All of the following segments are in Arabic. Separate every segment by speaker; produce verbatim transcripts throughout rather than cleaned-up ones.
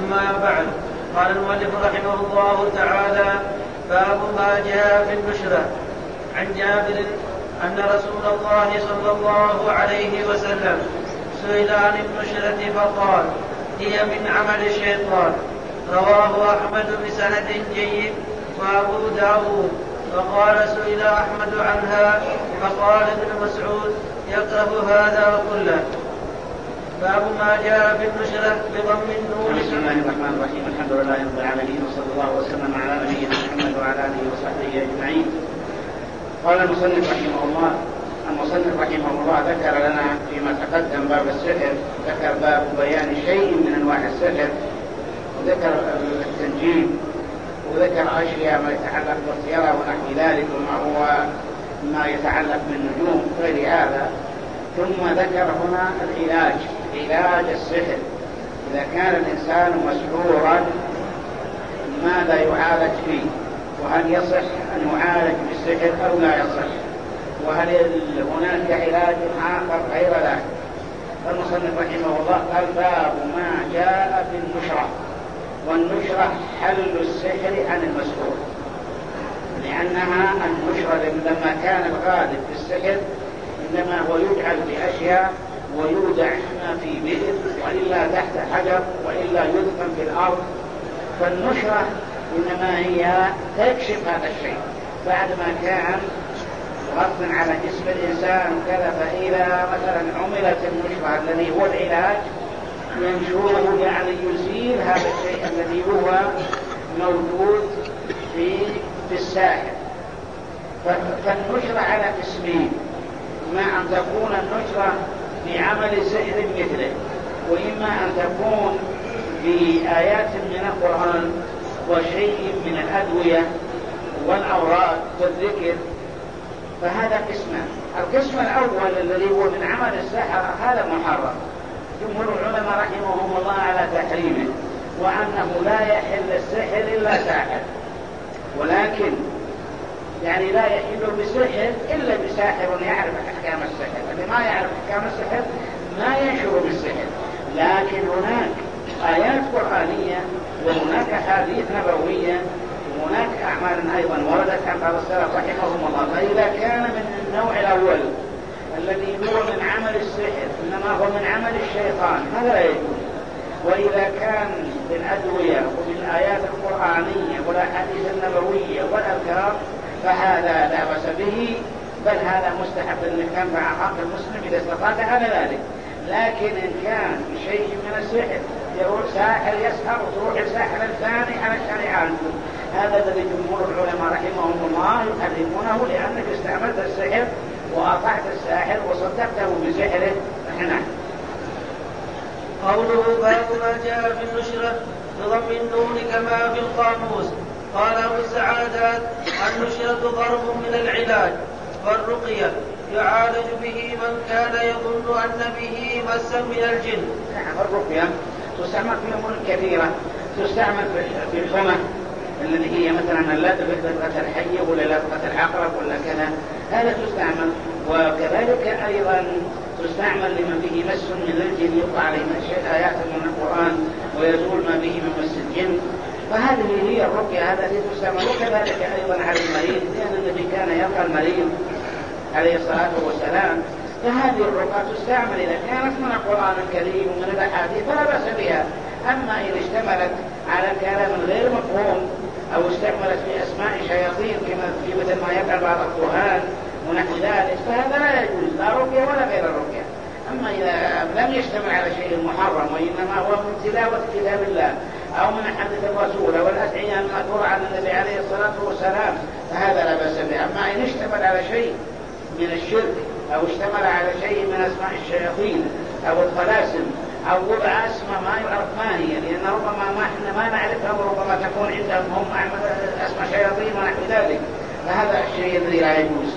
Speaker 1: أما بعد. قال المؤلف رحمه الله تعالى: باب ما جاء في النشرة. عن جابر أن رسول الله صلى الله عليه وسلم سئل عن النشرة فقال: هي من عمل الشيطان. رواه أحمد بسند جيد وأبو داود. فقال: سئل أحمد عنها فقال ابن مسعود: يكره هذا كله. باب ما جاء في النشرة بضم النون.
Speaker 2: بسم الله الرحمن الرحيم. الحمد لله رب العالمين، وصلى الله وسلم على نبينا محمد وعلى اله وصحبه اجمعين. قال المصنف رحمه الله المصنف رحمه الله ذكر لنا فيما تقدم باب السحر، ذكر باب بيان شيء من انواع السحر، وذكر التنجيم، وذكر اشياء ما يتعلق بالطيره ونحو ذلك، وما هو ما يتعلق بالنجوم غير هذا. ثم ذكر هنا العلاج، علاج السحر. إذا كان الإنسان مسحورا ماذا يعالج فيه؟ وهل يصح أن يعالج بالسحر أو لا يصح؟ وهل هناك علاج آخر غير ذلك؟ فالمصنف رحمه الله قال: باب ما جاء في النشرة. والنشرة حل السحر عن المسحور، لأنها النشرة لما كان الغالب في السحر إنما هو يجعل بأشياء ويودع ما في بئر، وإلا تحت حجر، وإلا يدفن في الأرض. فالنشرة إنما هي تكشف هذا الشيء بعد ما كان غطا على جسم الإنسان وكذا. فإذا مثلا عملت النشرة الذي هو العلاج ينشره، يعني يزيل هذا الشيء الذي هو موجود في في الساحر. فالنشرة على قسمين: إما أن تكون النشرة بعمل سحر مثله، وإما أن تكون بآيات من القرآن وشيء من الأدوية والأوراد والذكر. فهذا قسمان. القسم الأول الذي هو من عمل السحر هذا محرم، جمهور العلماء رحمهم الله على تحريمه، وأنه لا يحل السحر إلا ساحر، ولكن يعني لا يحل بسحر إلا بساحر يعرف أحكام السحر. اللي ما يعرف أحكام السحر ما ينشر بالسحر. لكن هناك آيات قرآنية وهناك حديث نبوية وهناك أعمال أيضا وردت عن بعض السلف رحمهم الله. فإذا كان من النوع الأول الذي هو من عمل السحر إنما هو من عمل الشيطان هذا لا يجوز. وإذا كان بالأدوية وبالآيات القرآنية والأحاديث النبوية والأذكار فهذا لا بأس به، بل هذا مستحب أن ينفع حق المسلم إذا استطاع على ذلك. لكن إن كان شيء من السحر يروح ساحر يسحر وتروح الساحر الثاني على الشريعة، هذا الذي جمهور العلماء رحمهم الله يحرمونه، لأنك استعملت السحر وأطعت الساحر وصدقته بسحره. نحن
Speaker 1: قوله: باب ما جاء في النشرة بضم النون كما في القاموس. قال أبو السعادات: النشرة ضرب من العلاج والرقية يعالج به من كان يظن أن به مسا من الجن.
Speaker 2: نعم، الرقية تستعمل في أمور كثيرة، تستعمل في الحمى الذي هي مثلا لدغة الحية ولا لدغة العقرب ولا كذا، هذا تستعمل. وكذلك أيضا تستعمل لمن به مس من الجن، يقع عليه آيات من القرآن ويزول ما به من مس الجن. فهذه هي الرقية التي تستعمل. وكذلك أيضا على المريض، لأن النبي كان يرقى المريض عليه الصلاة والسلام. فهذه الرقى تستعمل إذا كانت من القرآن الكريم ومن الأحاديث فلا بأس بها. أما إذا اشتملت على كلام غير مفهوم أو استعملت في أسماء شياطين كما في مثل ما يفعل بعض الكهان ونحو ذلك فهذا لا يجوز، لا رقية ولا غير الرقية. أما إذا لم يشتمل على شيء محرم وإنما هو من تلاوة كتاب الله أو من حديث الرسول والأدعية المأثورة عن النبي عليه الصلاة والسلام فهذا لا بأس به. أما إن اشتمل على شيء من الشرك أو اشتمل على شيء من أسماء الشياطين أو الطلاسم أو وضع أسماء ما يعرف ما هي، لأن ربما ما احنا ما نعرفها وربما تكون عندهم هم أسماء شياطين ونحو ذلك، فهذا الشيء الذي لا يجوز.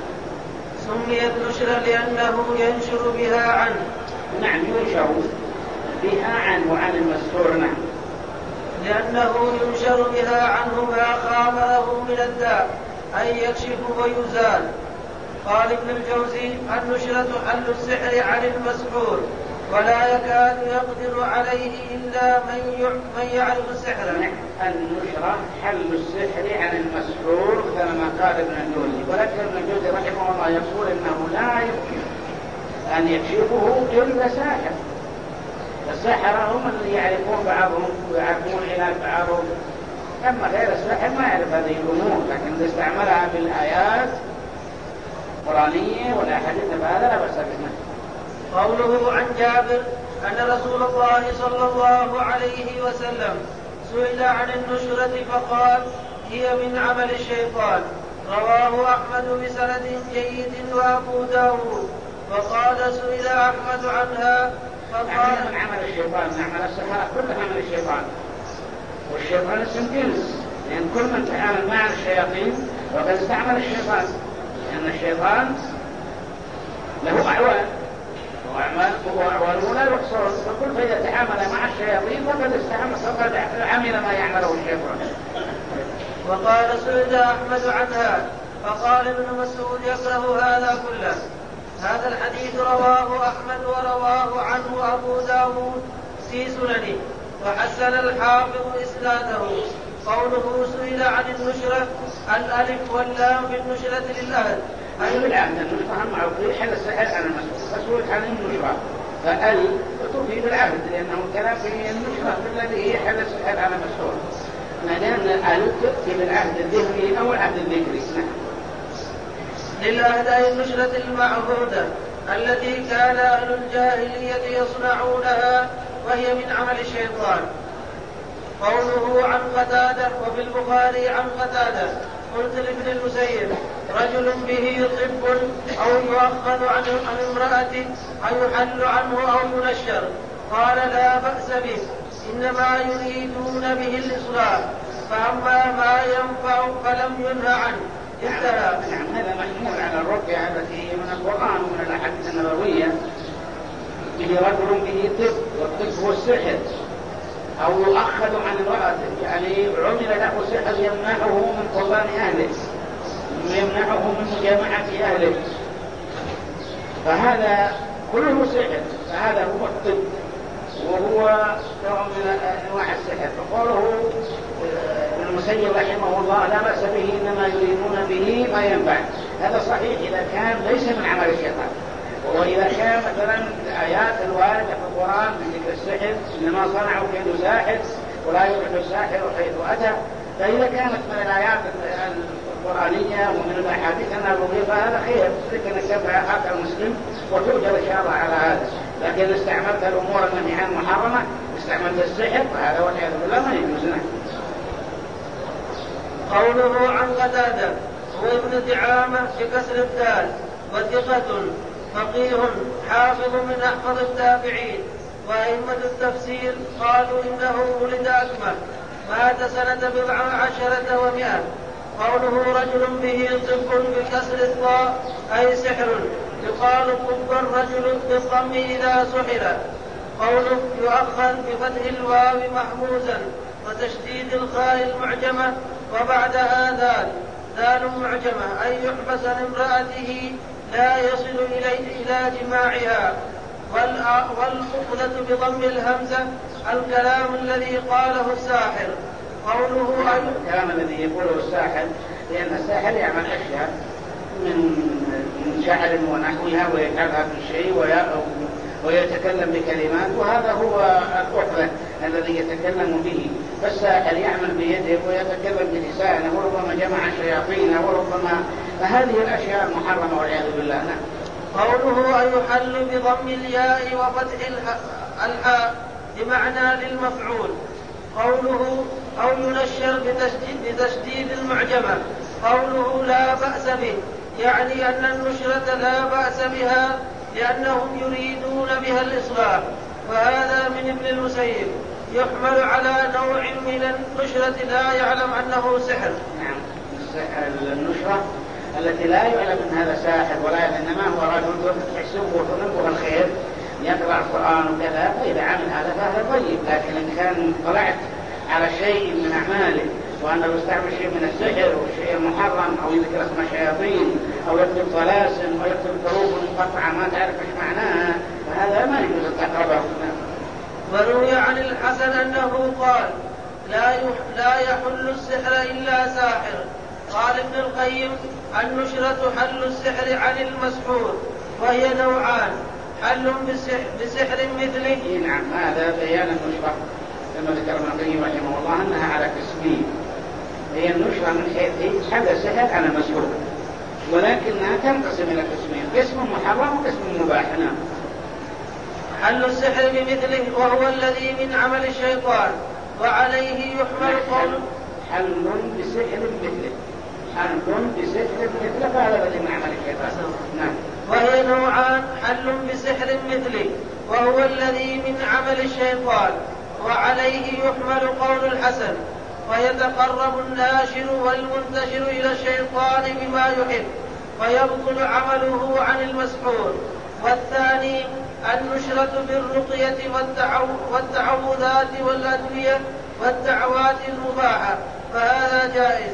Speaker 1: سميت نشرا لأنه ينشر بها عنه.
Speaker 2: نعم، ينشر بها عنه وعن المسحور. نعم،
Speaker 1: لأنه ينشر بها عنه ما خاف له من الداء أن يكشف ويزال. قال ابن الجوزي: النشرة حل السحر عن المسحور، ولا يكاد يقدر عليه إلا من يعرف السحر.
Speaker 2: النشرة حل السحر عن المسحور كما قال ابن الجوزي، ولكن ابن الجوزي رحمه الله يقول إنه لا يمكن أن يكشفه إلا ساحر. السحرة هم اللي يعرفون بعضهم ويعرفون علاج بعضهم، أما غير السحر ما يعرف هذه الأمور، لكن إذا استعملها بالآيات القرآنية والأحاديث فهذا لا بأس به.
Speaker 1: قوله عن جابر أن رسول الله صلى الله عليه وسلم سئل عن النشرة فقال هي من عمل الشيطان، رواه أحمد بسند جيد وأبو داود. وقال سئل أحمد عنها فقال
Speaker 2: من عمل الشيطان، من عمل السحرة كلها عمل الشيطان، والشيطان اسم جنس، لأن كل من تعامل مع الشياطين وقد استعمل الشيطان، لأن الشيطان له أعوان وأعوانه لا يحصرون، فكل فإذا تعامل مع الشياطين فقد استعمل فقد عمل ما يعمله الشيطان.
Speaker 1: وقال سئل أحمد عنها فقال ابن مسعود يكره هذا كله. هذا الحديث رواه أحمد ورواه عنه أبو داود في سننه، وحسن الحافظ إسناده. قوله سئل عن النشرة، الألف واللام في النشرة للأهل
Speaker 2: أي بالعهد، النشرة هم معروفين حل السحر عن المسؤول، مسؤول عن النشرة، فأل تفيد العهد لأنه كلام في النشرة الذي هي حل السحر عن المسؤول، لأن الأل تأتي بالعهد الذهني أو العهد الذكري.
Speaker 1: للعهد أي النشرة المعهودة التي كان أهل الجاهلية يصنعونها وهي من عمل الشيطان. قوله عن قتادة وفي البخاري عن قتادة قلت لابن المسيب رجل به طب أو يؤخذ عنه عن امرأة أو يحل عنه أو ينشر، قال لا بأس به، إنما يريدون به الإصلاح، فأما ما ينفع فلم ينهى عنه.
Speaker 2: انتهى. نعم، هذا محمول على الرقية التي من القرآن ومن الأحاديث النبوية. به رجل به طب، والطب هو السحر، أو يؤخذ عن امرأة، يعني عمل له سحر يمنعه من طلان أهله، يمنعه من مجامعة أهله، فهذا كله سحر، فهذا هو الطب وهو نوع من أنواع السحر. فقوله ابن المسيب رحمه الله لا بأس به، إنما يريدون به ما ينفع، هذا صحيح إذا كان ليس من عمل الشيطان. وإذا كان مثلا آيات الواردة في القرآن من ذكر السحر إنما صنعوا كيد ساحر ولا يفلح الساحر حيث أتى، فإذا كانت من الآيات القرآنية ومن الأحاديث النبوية فهذا خير، لكن يتبع أخاك المسلم وتوجد إشارة على هذا. لكن استعملت الأمور المنهي عن محرمة، استعملت السحر، فهذا والعياذ بالله ما يجوز له.
Speaker 1: قوله عن قتادة هو ابن دعامة بكسر الدال، وثقة فقيه حافظ من أحفظ التابعين، وأئمة التفسير قالوا إنه ولد أكمه، مات سنة بضع عشرة ومئة. قوله رجل به طب بكسر الطاء أي سحر، يقال طب الرجل بالضم إذا سحر. قوله يؤخذ بفتح الواو محموزا وتشديد الخاء المعجمة وبعدها ذال ذال معجمة أي يحبس عن امرأته لا يصل إليه إلى جماعها. والأخذة بضم الهمزة الكلام الذي قاله الساحر. قوله
Speaker 2: الكلام الذي يقوله الساحر، لأن الساحر يعمل أشياء من شعر ونحوها ويجعلها في شيء ويتكلم بكلمات، وهذا هو الأخذة الذي يتكلم به. فالساحر يعمل بيده ويتكلم بلسانه وربما جمع الشياطين وربما، فهذه الأشياء محرمة والعياذ بالله.
Speaker 1: قوله أن يحل بضم الياء وفتح الحاء بمعنى للمفعول. قوله أو ينشر بتشديد, بتشديد المعجمة. قوله لا بأس به يعني أن النشرة لا بأس بها لأنهم يريدون بها الإصلاح، وهذا من ابن المسيب يحمل على نوع من النشرة لا يعلم أنه سحر.
Speaker 2: نعم، النشرة التي لا يعلم أن هذا ساحر ولا، إنما هو رجل تحسبه وتنبه الخير يقرأ القرآن وكذا، فإذا عمل هذا فهذا طيب. لكن إن كان طلعت على شيء من أعماله وأنه يستعمل شيء من السحر والشيء المحرم، أو يذكر اسم شياطين أو يكتب طلاسم أو يكتب حروف مقطعة ما تعرف ايش معناها، فهذا ما يجوز التقى أقربه.
Speaker 1: وروي عن الحسن أنه قال لا لا يحل السحر إلا ساحر. قال ابن القيم النشرة حل السحر عن المسحور وهي نوعان حل بسحر مثله.
Speaker 2: نعم هذا بيان النشرة كما ذكر ابن القيم رحمه الله أنها على قسمين. هي النشرة من حيث حل السحر عن المسحور ولكنها تنقسم إلى قسمين قسم محرم وقسم مباح. نعم.
Speaker 1: حل السحر بمثله وهو الذي من عمل الشيطان وعليه يحمل قول
Speaker 2: حل بسحر مثله حل بسحر مثله فهذا الذي من عمل الشيطان. نعم.
Speaker 1: وهي نوعان حل بسحر مثله وهو الذي من عمل الشيطان وعليه يحمل قول الحسن ويتقرب الناشر والمنتشر إلى الشيطان بما يحب ويبطل عمله عن المسحور. والثاني النشرة بالرقية والتعوذات والأدوية والدعوات المباحة فهذا جائز.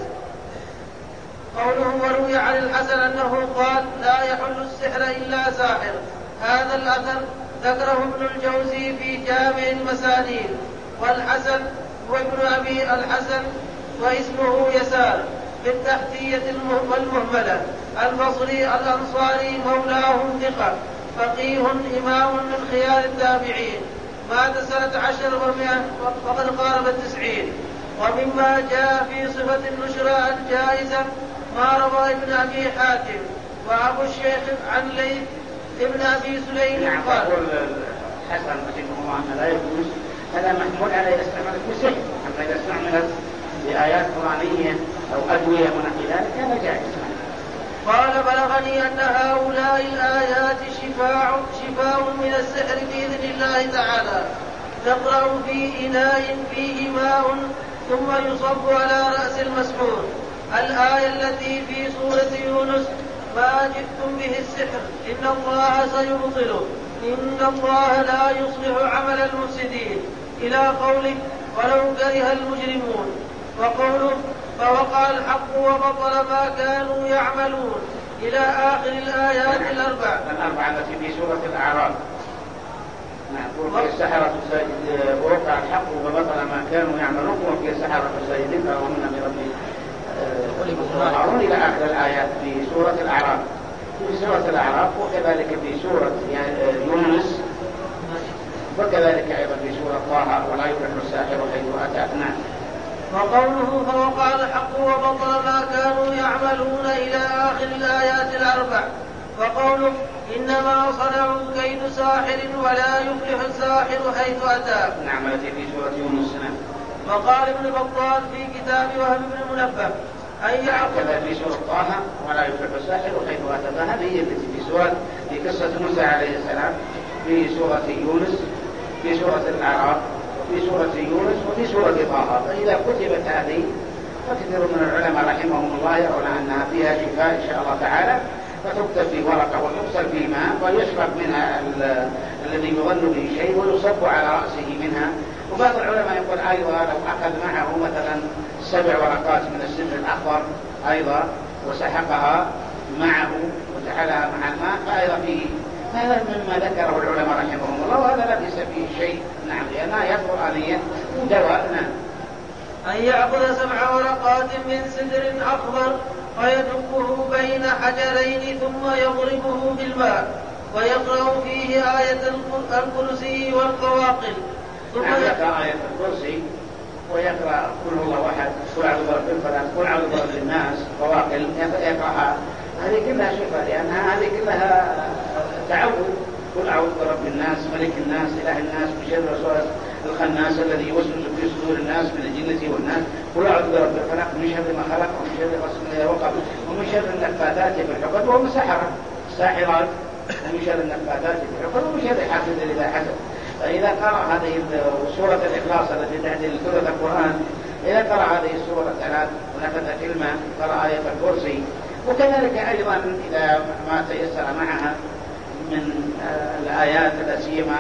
Speaker 1: قوله وروي عن الحسن أنه قال لا يحل السحر إلا ساحر. هذا الأثر ذكره ابن الجوزي في جامع المسانيد. والحسن هو ابن أبي الحسن واسمه يسار بالتحتية والمهملة البصري الأنصاري مولاهم ثقة فقيه إمام من خيار التابعين مات سنة عشر ومئة وقد قارب التسعين. ومما جاء في صفة النشرة الجائزة ما روى ابن أبي حاتم وأبو الشيخ عن ليث ابن أبي سليم قال
Speaker 2: حسن رحمه الله أن لا يجوز هذا محمول على استعمال السحر أما إذا استعملت بآيات قرآنية أو أدوية ونحو ذلك هذا جائز.
Speaker 1: قال بلغني أن هؤلاء الآيات شفاء شفاء من السحر بإذن الله تعالى تقرأ في إناء فيه ماء ثم يصب على رأس المسحور. الآية التي في سورة يونس ما جئتم به السحر إن الله سيبطله إن الله لا يصلح عمل المفسدين إلى قوله ولو كره المجرمون. وقوله فوقع الحق وبطل ما كانوا يعملون إلى آخر الآيات الأربع
Speaker 2: الأربعة التي في سورة الأعراف. نقول في السحرة ووقع الحق وبطل ما كانوا يعملون وفي السحرة السيدين فأمنا بربهم وقعون إلى آخر الآيات في سورة الأعراف. في سورة الأعراف وكذلك في سورة يونس وكذلك أيضا في سورة طه ولا يفلح الساحر حيث أتى. نعم.
Speaker 1: وقوله فوقع الحق وبطل ما كانوا يعملون إلى آخر الآيات الأربع. وقوله إنما صنعوا كيد ساحر ولا يفلح الساحر حيث أتى.
Speaker 2: نعم التي في سورة يونس.
Speaker 1: وقال ابن بطال في كتاب وهب بن منبه أي
Speaker 2: كذا في سورة طه ولا يفلح الساحر حيث أتى. فهذه هي التي في سورة في قصة موسى عليه السلام في سورة يونس في سورة الأعراف في سورة يونس وفي سورة طه. فإذا كتبت هذه فكثير من العلماء رحمهم الله يرون أنها فيها شفاء إن شاء الله تعالى فتكتب في ورقة وتغسل في ماء ويشرب منها الذي يظن به شيء ويصب على رأسه منها. وبعض العلماء يقول أيضا لو أخذ معه مثلا سبع ورقات من السدر الأخضر أيضا وسحقها معه وجعلها مع الماء فأيضا فيه هذا مما ذكره العلماء رحمهم الله وهذا لا بأس فيه شيء. نعم لأنها آيات قرآنية ودواء. نعم.
Speaker 1: أن يأخذ سبع ورقات من سدر أخضر ويدقه بين حجرين ثم يضربه بالماء ويقرأ فيه آية الكرسي والقواقل
Speaker 2: ثم يقرأ آية الكرسي ويقرأ قل هو الله أحد قل أعوذ برب الفلق قل أعوذ برب الناس قواقل يقرأها. هذه كلها شفاء لأنها هذه كلها تعود. قل أعوذ برب الناس ملك الناس إله الناس من شر الوسواس الخناس الذي يوسوس في صدور الناس من الجنة والناس قل أعوذ برب الفلق من شر ما خلق ومن شر غاسق إذا وقب ومن شر النفاثات في العقد وهم سحرة ساحرات ومن شر النفاثات في العقد ومن شر حاسد إذا حسد. فإذا قرأ هذه سورة الإخلاص التي تأتي لسورة القرآن إذا قرأ هذه السورة ثلاث ونفذ كلمة قرأ آية الكرسي وكذلك أيضا إذا ما تيسر معها من الآيات التي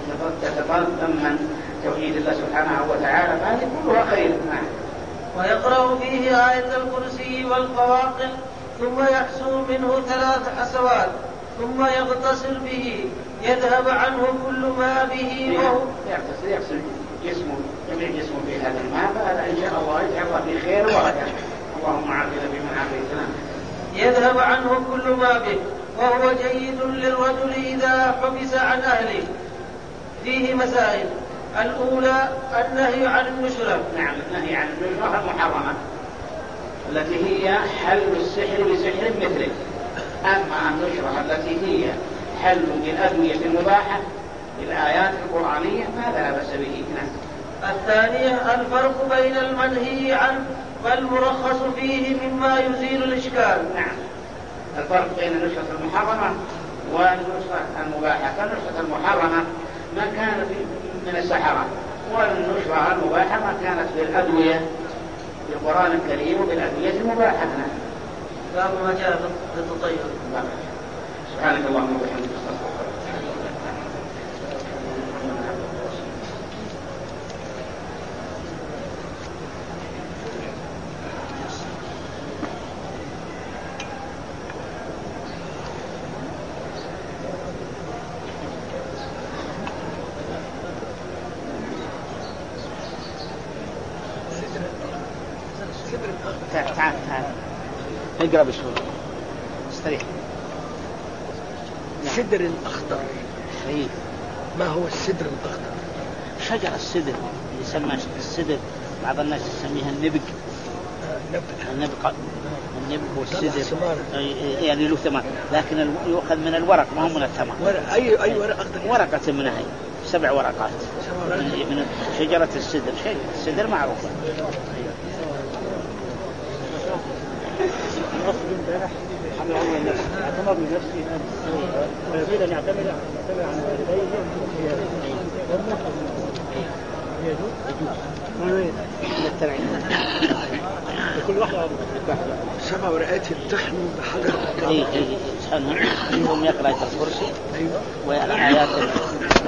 Speaker 2: تتضمن توحيد الله سبحانه وتعالى فهذه كلها خير. معه.
Speaker 1: ويقرأ فيه آية الكرسي والقواقل ثم يحسو منه ثلاث حسوات ثم يغتسل به يذهب عنه كل ما به وهو
Speaker 2: يغتسل يغسل جسمه جميع جسمه بهذا الماء، فهذا إن شاء الله يجعل الله بخير وهدى. اللهم عافنا بما عافيتنا.
Speaker 1: يذهب عنه كل ما به وهو جيد للرجل إذا حبس عن أهله. فيه مسائل. الأولى النهي عن النشرة.
Speaker 2: نعم، النهي عن النشرة المحرمة التي هي حل السحر بسحر مثله. أما النشرة التي هي حل بالأدوية المباحة بالآيات القرآنية فهذا لا بأس به. نعم.
Speaker 1: الثانية الفرق بين المنهي عنه والمرخص فيه مما يزيل الإشكال.
Speaker 2: نعم، الفرق بين النشرة المحرمة والنشرة المباحة. فالنشرة المحرمة ما كانت من السحرة، والنشرة المباحة ما كانت بالأدوية بالقرآن الكريم وبالأدوية المباحة.
Speaker 1: باب ما جاء في التطير.
Speaker 2: سبحانك اللهم وبحمدك. تعال تعال تعال اقرب شوي استريح.
Speaker 3: السدر الأخضر.
Speaker 2: أيه.
Speaker 3: ما هو السدر الأخضر؟
Speaker 2: شجر السدر يسمى السدر، بعض الناس يسميها النبق. النبق النبق هو السدر يعني له ثمر، لكن يؤخذ من الورق ما هو من الثمر.
Speaker 3: أي أي ورقة؟
Speaker 2: ورقة منها هي سبع ورقات من, من شجرة السدر. شيء السدر معروفة.
Speaker 4: حمل علم النفس اعتمر من نفسه ويريد ان يعتمد يعتمد عن والديه لكل واحدة
Speaker 3: سبع ورقات يمتحنوا بحجر.
Speaker 2: اي اي يسحنهم ثم يقرأ الكرسي والآيات.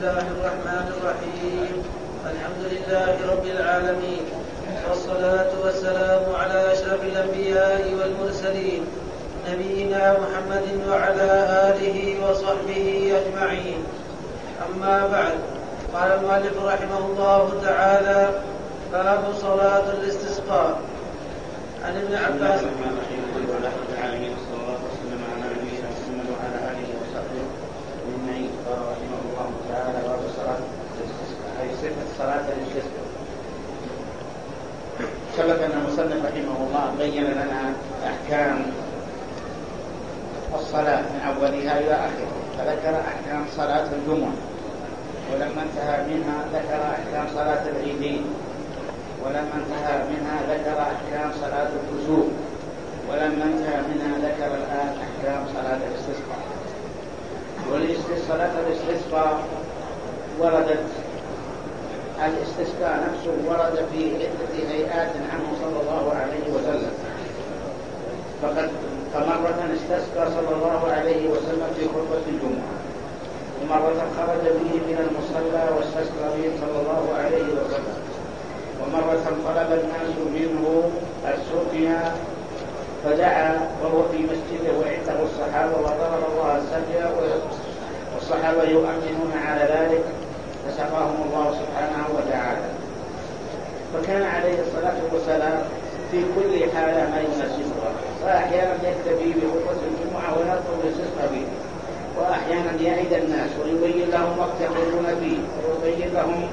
Speaker 1: الله الرحمن الرحيم. الحمد لله رب العالمين، والصلاة والسلام على أشرف الأنبياء والمرسلين نبينا محمد وعلى آله وصحبه أجمعين. أما بعد، قال المؤلف رحمه الله تعالى: باب صلاة الاستسقاء. عن ابن عباس
Speaker 2: قال رحمه الله تعالى: باب صلاة الاستسقاء، أي صفة صلاة الاستسقاء. سبق أن المصنف رحمه الله بين لنا أحكام الصلاة من أولها إلى آخرها، فذكر أحكام صلاة الجمعة، ولما انتهى منها ذكر أحكام صلاة العيدين، ولما انتهى منها ذكر أحكام صلاة الكسوف، ولما انتهى منها ذكر الآن أحكام صلاة الاستسقاء. صلاة الاستسقاء وردت الاستسقاء نفسه ورد في عدة هيئات عنه صلى الله عليه وسلم، فقد فمرة استسقى صلى الله عليه وسلم في خطبة الجمعة، ومرة خرج به من المصلى واستسقى به صلى الله عليه وسلم، ومرة طلب الناس منه السقيا فدعا وهو في مسجده وعنده الصحابة وضرب الله السقيا والصحابة يؤمنون على ذلك فسقاهم الله سبحانه وتعالى. فكان عليه الصلاة والسلام في كل حالة ما يناسبها، فأحيانا يكتفي بخطبة الجمعة ويطلب الاستسقاء به، وأحيانا يعد الناس ويبين لهم وقت يخرجون فيه، ويبين لهم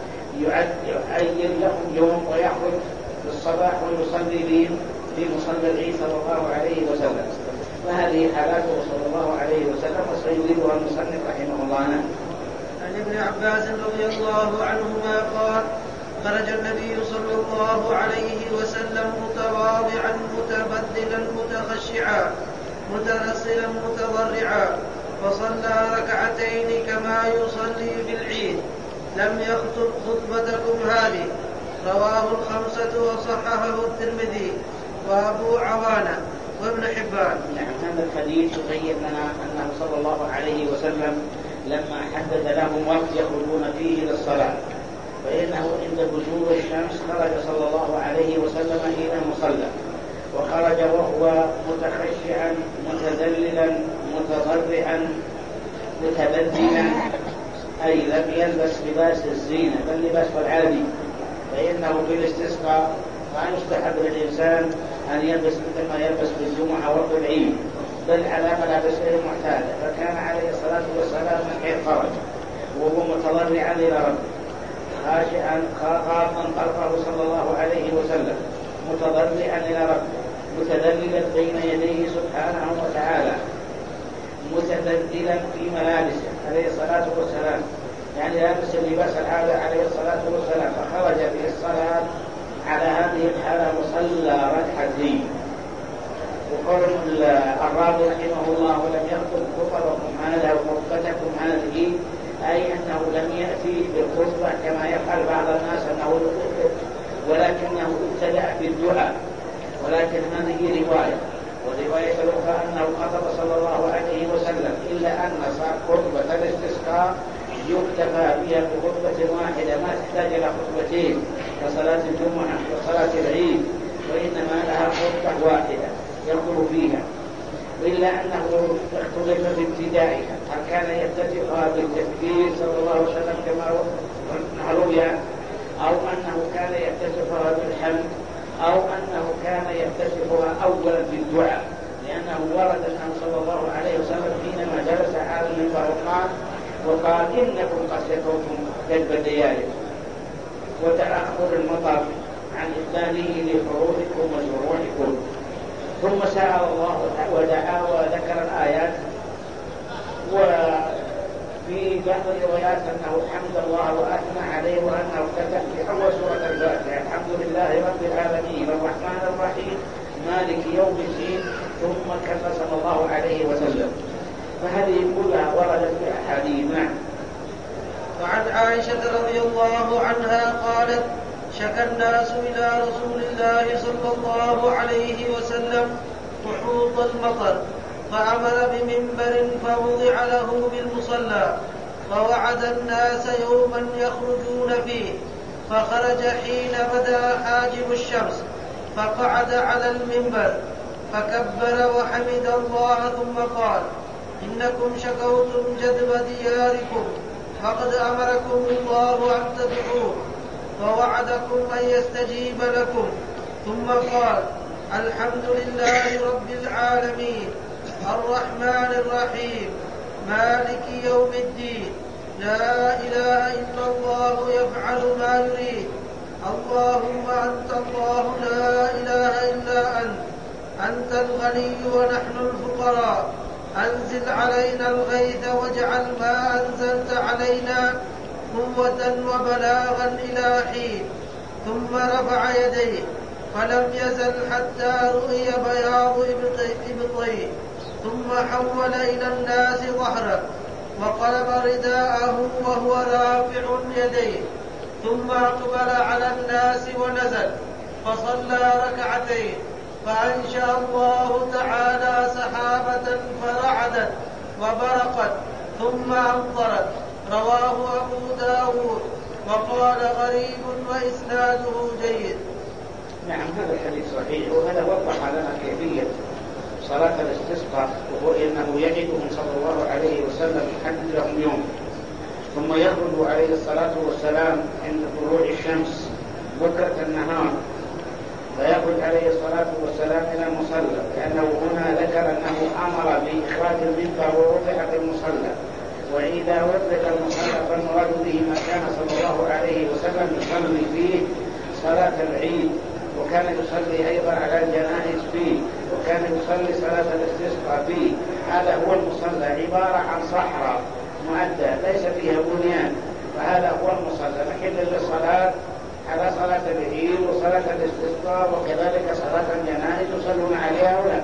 Speaker 2: يعين لهم يوم ويخرج في الصباح ويصلي بهم في مصلى العيد صلى الله عليه وسلم. وهذه حالاته صلى الله عليه وسلم، وسيذكرها المصنف رحمه الله.
Speaker 1: عن ابن عباس رضي الله عنهما قال: خرج النبي صلى الله عليه وسلم متواضعا متبدلا متخشعا متنصلا متضرعا، فصلى ركعتين كما يصلي في العيد، لم يخطب خطبتكم هذه. رواه الخمسة وصححه الترمذي وأبو عوانة وابن حبان.
Speaker 2: نعم، هذا الحديث يبين لنا أنه صلى الله عليه وسلم لما حدد لهم وقت يخرجون فيه للصلاة، فإنه عند بزوغ الشمس خرج صلى الله عليه وسلم إلى المصلى، وخرج وهو متخشعا متذللا متضرعا متبدلا، أي لم يلبس لباس الزينة بل لباس العادي، فإنه في الاستسقاء ما يستحب للإنسان أن يلبس مثل ما يلبس في الجمعة وفي العيد، بل على ملابسه المعتادة. فكان عليه الصلاة والسلام من حين خرج وهو متضرعا إلى ربه، خاشعا خافا قلبه صلى الله عليه وسلم، متضرعا إلى ربه، متذللا بين يديه سبحانه وتعالى، متبدلا في ملابسه عليه الصلاة والسلام، يعني لابس اللباس العادة عليه الصلاة والسلام، فخرج في الصلاة على هذه الحالة وصلى ركعتين. وقول الراوي رحمه الله: ولم يخطب خطبكم هذا وخطبتكم هذه، أي أنه لم يأتي بالخطبة كما يفعل بعض الناس أنه يخطب، ولكنه ابتدأ بالدعاء، ولكن هذه رواية. والرواية الأخرى أنه خطب صلى الله عليه وسلم، إلا أن خطبة الاستسقاء يكتفى بها بخطبة واحدة، ما تحتاج إلى خطبتين كصلاة الجمعة وصلاة العيد، وإنما لها خطبة واحدة يخطب فيها، إلا أنه اختلف في ابتدائها، هل كان يفتتحها بالتكبير صلى الله عليه وسلم كما روي، أو أنه كان يفتتحها بالحمد، أو أنه كان يفتتحها أولا بالدعاء، لأنه ورد أنه صلى الله عليه وسلم حينما جلس على المنبر وقال: إنكم قد شكوتم كذب دياركم وتأخر المطر عن إقباله لحروفكم وجروحكم. ثم سأل الله ودعا وذكر الآيات. وفي بعض الروايات أنه حمد الله وأثنى عليه، وأنه افتتح في أول سورة الفاتحة: الحمد لله رب العالمين الرحمن الرحيم مالك يوم الدين، ثم كفى صلى الله عليه وسلم. فهذه كلها وردت في أحاديث. نعم.
Speaker 1: وعن عائشة رضي الله عنها قالت: شكى الناس إلى رسول الله صلى الله عليه وسلم وحوط المطر، فأمر بمنبر فوضع له بالمصلى، فوعد الناس يوما يخرجون فيه، فخرج حين بدا حاجب الشمس فقعد على المنبر فكبر وحمد الله ثم قال: إنكم شكوتم جذب دياركم فقد أمركم الله أن تدعوه ووعدكم أن يستجيب لكم. ثم قال: الحمد لله رب العالمين الرحمن الرحيم مالك يوم الدين لا إله إلا الله يفعل ما يريد اللهم أنت الله لا إله إلا أنت أنت الغني ونحن الفقراء أنزل علينا الغيث واجعل ما أنزلت علينا قوة وبلاغا إلى حين. ثم رفع يديه فلم يزل حتى رؤي بياض إبطيه، ثم حول إلى الناس ظهره وقلب رداءه وهو رافع يديه، ثم أقبل على الناس ونزل فصلى ركعتين، فأنشأ الله تعالى سحابة فرعدت وبرقت ثم أمطرت. رواه أبو داود وقال غريب وإسناده جيد.
Speaker 2: نعم، هذا الحديث صحيح، وهذا وضح لنا كيفية صلاة الاستسقاء، وهو إنه يجدهم صلى الله عليه وسلم يحدد لهم يوم، ثم يخرج عليه الصلاة والسلام عند طلوع الشمس بكرة النهار، فيخرج عليه الصلاة والسلام إلى المصلى، لأنه هنا ذكر أنه أمر بإخراج المنبر ووضع في المصلى، وإذا وضع المصلى فالمراد به ما كان صلى الله عليه وسلم يصلي فيه صلاة العيد، وكان يصلي أيضا على الجنائز فيه، وكان يصلي صلاة الاستسقاء فيه. هذا هو المصلى، عبارة عن صحراء مؤدة ليس فيها بنيان، فهذا هو المصلى محل للصلاة على صلاة العيد وصلاة الاستسقاء، وكذلك صلاة الجنائز يصلون عليها ولا.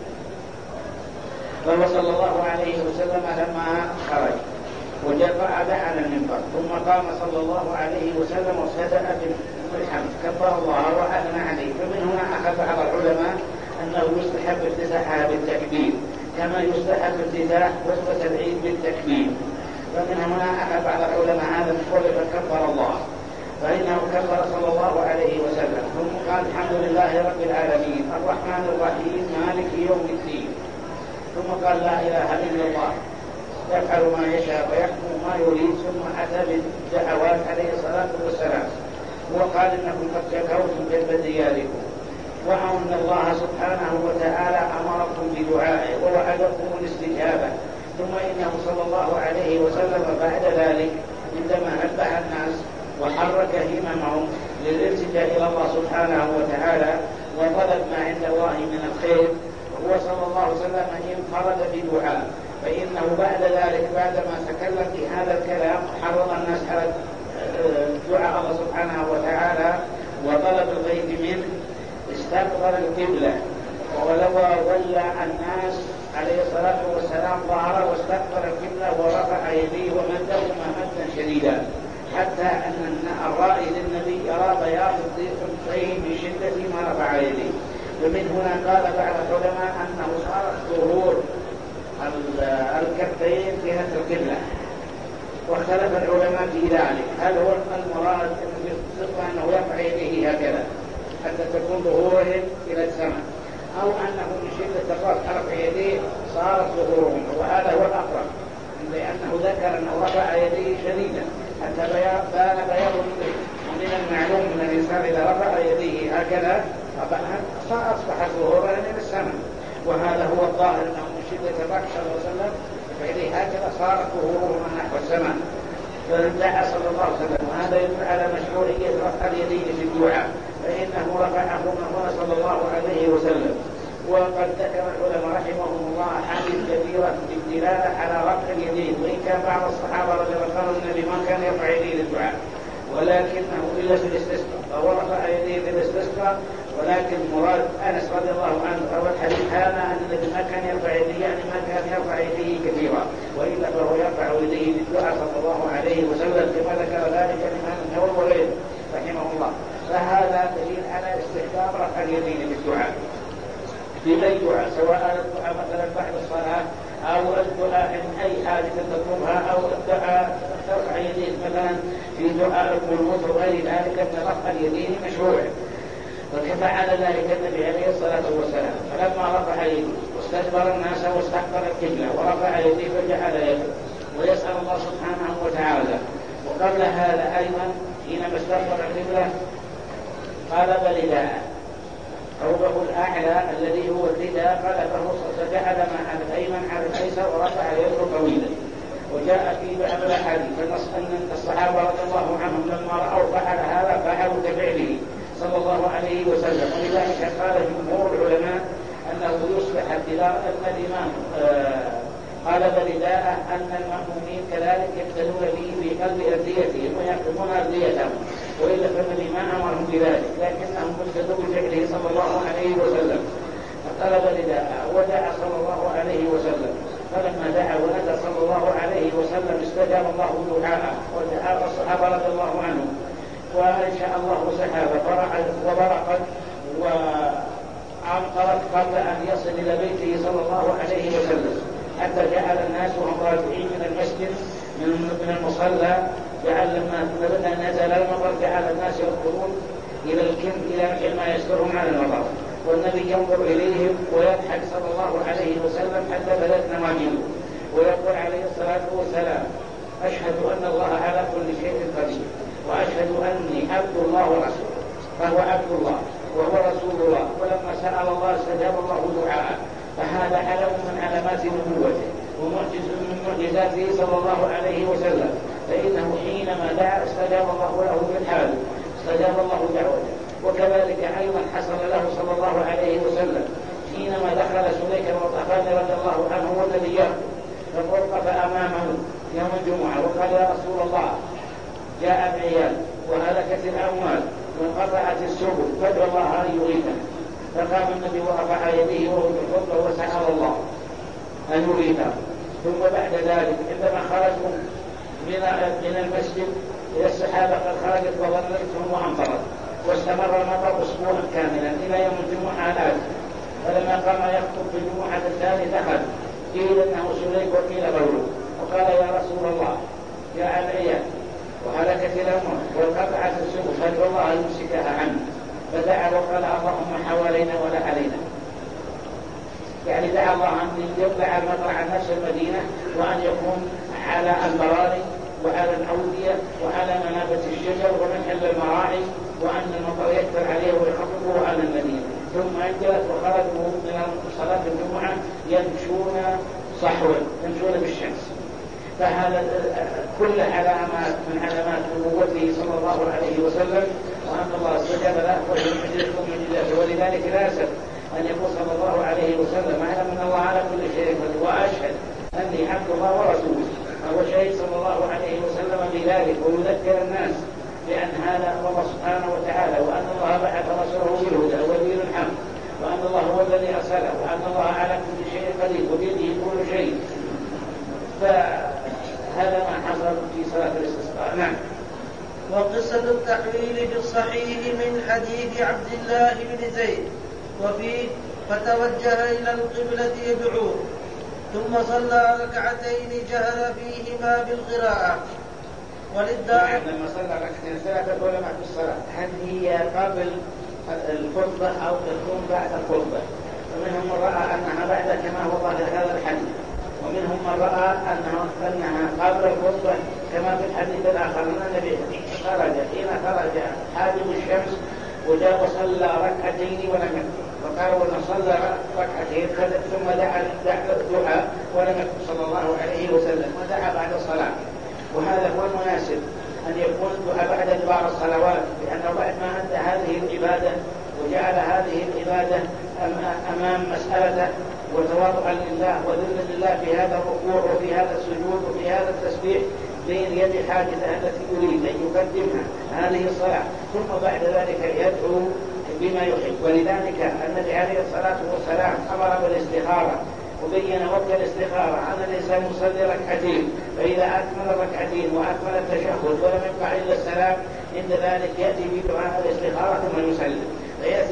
Speaker 2: فهو صلى الله عليه وسلم لما خرج وقعد على المنبر، ثم قام صلى الله عليه وسلم وسدأ بالحمد كبر الله وأثنى عليه. فمن هنا أخذ على العلماء أنه يستحب افتتاحها بالتكبير كما يستحب افتتاح خطبة العيد بالتكبير. فمن هنا أخذ على العلماء هذا القول فكبر الله، فإنه كبر صلى الله عليه وسلم، ثم قال الحمد لله رب العالمين الرحمن الرحيم مالك يوم الدين، ثم قال لا إله إلا الله يفعل ما يشاء ويحكم ما يريد، ثم أتى بالدعوات عليه الصلاة والسلام، وقال إنكم قد شكوتم جذب دياركم، وأن الله سبحانه وتعالى أمركم بدعائه ووعدكم الاستجابة. ثم إنه صلى الله عليه وسلم بعد ذلك عندما نبه الناس وحرك هممهم للالتجاء إلى الله سبحانه وتعالى وطلب ما عند الله من الخير، وهو صلى الله عليه وسلم انفرد بدعاء، فإنه بعد ذلك بعدما تكلم في هذا الكلام حرض الناس على دعاء الله سبحانه وتعالى وطلب الغيث منه، استقبل القبلة ولو ولى الناس عليه الصلاة والسلام ظهر واستقبل القبلة ورفع يديه ومدهما مدا شديدا، حتى أن الرائي للنبي يرى بياض الضيق من شدة ما رفع يديه. ومن هنا قال بعض العلماء أنه صار ظهور الكفين في هذه القبلة، واختلف العلماء في ذلك، هل هو المراد أنه يرفع يديه هكذا حتى تكون ظهورهم إلى السماء، أو أنه من شدة رفع يديه صارت ظهورهم، وهذا هو الأقرب، لأنه ذكر أنه رفع يديه شديدا حتى بان بياض الضيق. ومن المعلوم أن الإنسان إذا رفع يديه هكذا فأصبحت ظهورا إلى السماء، وهذا هو الظاهر أنه من شدة الرفع صلى الله عليه وسلم فإليه هكذا صارت ظهورهم نحو السماء، فدعا صلى الله عليه وسلم. وهذا يدل على مشروعية رفع اليدين في الدعاء، فإنه رفعهما هنا صلى الله عليه وسلم. وقد ذكر العلماء رحمهم الله أحاديث كثيرة بالدلالة على رفع اليدين، وإن كان بعض الصحابة رضي الله عنهم النبي ما كان يرفع يديه للدعاء ولكنه إلا في الاستسقاء، فهو رفع يديه في الاستسقاء، ولكن مراد أنس رضي الله عنه أو الحديث هذا أن الذي ما كان يرفع يديه يعني ما كان يرفع يديه كثيرا، وإلا فهو يرفع يديه للدعاء صلى الله عليه وسلم كما ذكر ذلك الإمام النووي وغيره رحمه الله. فهذا دليل على استحباب رفع اليدين للدعاء في أي دعاء، سواء الدعاء مثلا بعد الصلاة أو الدعاء من أي حاجة تطلبها، أو الدعاء القنوت وغير ذلك من رفع اليدين مشروع. ففعل ذلك النبي عليه الصلاة والسلام، فلما رفع يديه واستدبر الناس واستحضر القبلة ورفع يديه فجعل يده ويسأل الله سبحانه وتعالى. وقبل هذا أيضا حينما استدبر القبلة قلب رداءه، ثوبه الأعلى الذي هو الرداء قلبه فجعل ما على الأيمن على الأيسر ورفع يده طويلا. وجاء في بعض الأحاديث أن الصحابة رضي الله عنهم لما رأوا فعل هذا فعلوا كفعله صلى الله عليه وسلم. ولذلك قال جمهور العلماء أنه يصبح أن الإمام قلب رداءه أن المأمومين كذلك يقتدون به في قلب أرديتهم ويقومون أرديتهم، وإلا فالنبي ما أمرهم بذلك، لكنهم اقتدوا بفعله صلى الله عليه وسلم. فقلب رداءه ودعا صلى الله عليه وسلم، فلما دعا وندى صلى الله عليه وسلم استجاب الله دعاءه ودعا الصحابة رضي الله عنهم، وأنشأ الله سحابة وبرقت وأمطرت قبل أن يصل إلى بيته صلى الله عليه وسلم، حتى جعل الناس وهم راجعين من المسجد من المصلى، جعل لما نزل المطر جعل الناس يدخلون إلى الكن إلى ما يسترهم على المطر، والنبي ينظر إليهم ويضحك صلى الله عليه وسلم حتى بدت نواجذه ويقول عليه الصلاة والسلام: أشهد أن الله على كل شيء قدير، وأشهد أني عبد الله ورسوله. فهو عبد الله وهو رسول الله، ولما سأل الله استجاب الله دعاءه. فهذا علم من علامات نبوته ومعجز من معجزاته صلى الله عليه وسلم، فإنه حينما دعا استجاب الله له في الحال، استجاب الله دعوته. وكذلك أيضا حصل له صلى الله عليه وسلم حينما دخل سليك الغطفاني رضي الله عنه والذي يرقب، فوقف أمامه يوم الجمعة وقال: يا رسول الله، جاء العيال وهلكت الأموال وانقطعت السبل، فادعو الله أن يغيثنا. فقام النبي ورفع يديه وهو بالخطبة وسأل الله أن يغيثه. ثم بعد ذلك عندما خرجوا من المسجد إلى السحابة قد خرجت وظللتهم وأمطرت، واستمر المطر أسبوعا كاملا إلى يوم الجمعة الآتي. فلما قام يخطب في الجمعة الثانية دخل، قيل إنه سليك وقيل غيره، وقال: يا رسول الله، جاء العيال وهلكت الأموال وانقطعت السبل، فادعو الله أن يمسكها عنه. فدعا وقال: اللهم حوالينا ولا علينا، يعني دعا الله أن يطلع المطر عن نفس المدينة، وأن يكون على البراري وعلى الأودية وعلى منابت الشجر ومنحل المراعي، وأن المطر يكثر عليه ويخففه على المدينة. ثم انجلت وخرجوا من صلاة الجمعة يمشون صحوا، يمشون بالشمس. فهذا كل علامات من علامات نبوته صلى الله عليه وسلم، وأن الله استجاب له ويمجدكم من الله. ولذلك لا أسف أن يقول صلى الله عليه وسلم: أعلم أن الله على كل شيء قدير، وأشهد أني عبد الله ورسوله. فهو شهيد صلى الله عليه وسلم بذلك، ويذكر الناس بأن هذا الله سبحانه وتعالى، وأن الله بعث رسوله بالهدى ودين الحق، وأن الله هو الذي أرسله، وأن الله على كل شيء قدير وبيده كل شيء. فهذا ما حصل في صلاة الاستسقاء. نعم.
Speaker 1: وقصة التحويل في الصحيح من حديث عبد الله بن زيد وفيه: فتوجه إلى القبلة يدعو، ثم صلى ركعتين جهر فيهما بالقراءة. وللداعي
Speaker 2: لما صلى ركعتين ثلاثة علماء في الصلاة، هل هي قبل الخطبة أو تكون بعد الخطبة؟ ومنهم من رأى أنها بعد كما هو ظاهر هذا الحديث، ومنهم من رأى أنها, أنها قبل الخطبة كما في الحديث الآخر أن النبي خرج حين خرج حاجب الشمس وجاء وصلى ركعتين ولم يكن، فقال: ونصلى ركعتين ثم دعا دعاء ولم يكن صلى الله عليه وسلم، ودعا بعد الصلاة. وهذا هو المناسب أن يكون الدعاء بعد إدبار الصلوات، لأنه بعد ما أدى هذه العبادة وجعل هذه العبادة أمام مسألته وتواضعا لله وذلا لله في هذا الركوع وفي هذا السجود وفي هذا التسبيح بين يد حاجته التي يريد أن يقدمها هذه الصلاة، ثم بعد ذلك يدعو بما يحب. ولذلك النبي عليه الصلاة والسلام أمر بالاستخارة وبين وقت الاستخارة أن الإنسان يصلي ركعتين، فإذا أكمل الركعتين وأكمل التشهد ولم يبقى إلا السلام عند ذلك يأتي بدعاء الاستخارة ثم يسلم. فيأتي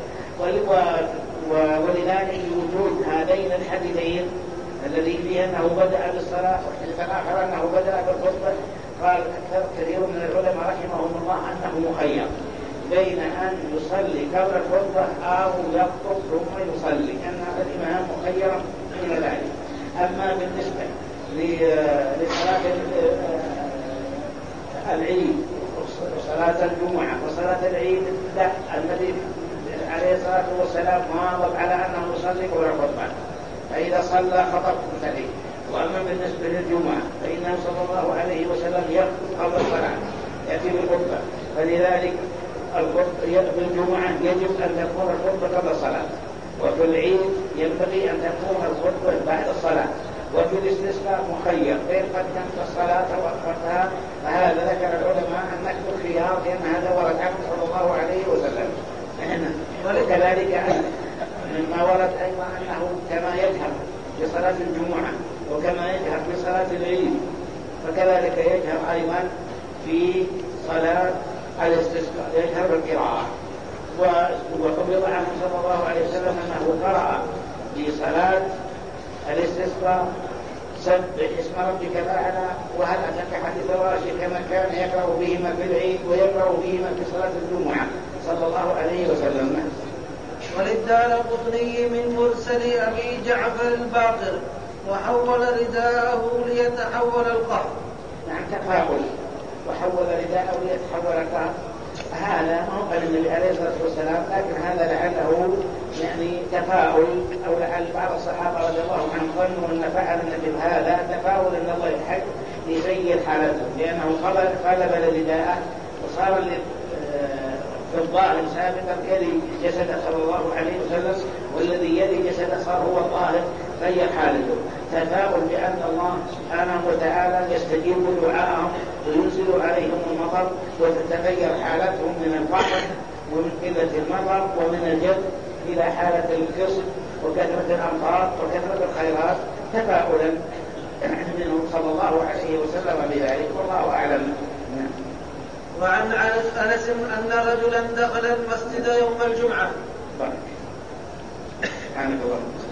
Speaker 2: ولذلك وجود هذين الحديثين الذي فيه أنه بدأ بالصلاة والحديث الآخر أنه بدأ بالخطبة، قال كثير من العلماء رحمهم مخير بين أن يصلي قبل الخطبة أو يخطب ثم يصلي، أن الإمام مخير بين ذلك. أما بالنسبة لصلاة العيد وصلاة الجمعة وصلاة العيد لا، النبي عليه الصلاة والسلام واظب على أنه يصلي قبل الخطبة، فإذا صلى خطب مثله. وأما بالنسبة للجمعة فإنه صلى الله عليه وسلم يخطب قبل الصلاة يأتي بالخطبة، فلذلك في الجمعة يجب أن تكون الخطبة قبل الصلاة، وفي العيد ينبغي أن تكون الخطبة بعد الصلاة. وفي الاستسقاء مخير بين قدمت الصلاة وأخرتها، فهذا ذكر العلماء أن نكتب خيار لأن هذا ورد عنه صلى الله عليه وسلم. وكذلك مما ورد أيضا أنه كما يجهر في صلاة الجمعة وكما يجهر في صلاة العيد فكذلك يجهر أيضا في صلاة الاستسقاء، يجهر بالقراءة. وحفظ عنه صلى الله عليه وسلم أنه قرأ في صلاة الاستسقاء سبح اسم ربك الأعلى وهل أتاك حديث الغاشية، كما كان يقرأ بهما في العيد ويقرأ بهما في صلاة الجمعة صلى الله عليه وسلم.
Speaker 1: وللدارقطني من مرسل أبي جعفر الباقر وحول رداءه ليتحول القهر.
Speaker 2: نعم تفاؤل، وحول رداءه ليتحول القهر، هذا ما هو قال النبي عليه الصلاة والسلام، لكن هذا لعله يعني تفاؤل، أو لعل بعض الصحابة رضي الله عنهم ظنوا أن فعل النبي هذا تفاؤل أن الله يحق يغير حالته، لأنه قلب الرداء وصار في الظاهر سابقا يلي جسد صلى الله عليه وسلم، والذي يلي جسد صار هو الظاهر غير حالته، تفاؤل بأن الله سبحانه وتعالى يستجيب دعاءهم وينزل عليهم المطر وتتغير حالتهم من الفقر ومن قلة المطر ومن الجد إلى حالة الكسب وكثرة الأمطار وكثرة الخيرات، تفاؤلا منه صلى الله عليه وسلم بذلك، والله أعلم.
Speaker 1: وعن أنس أن رجلا دخل المسجد يوم الجمعة.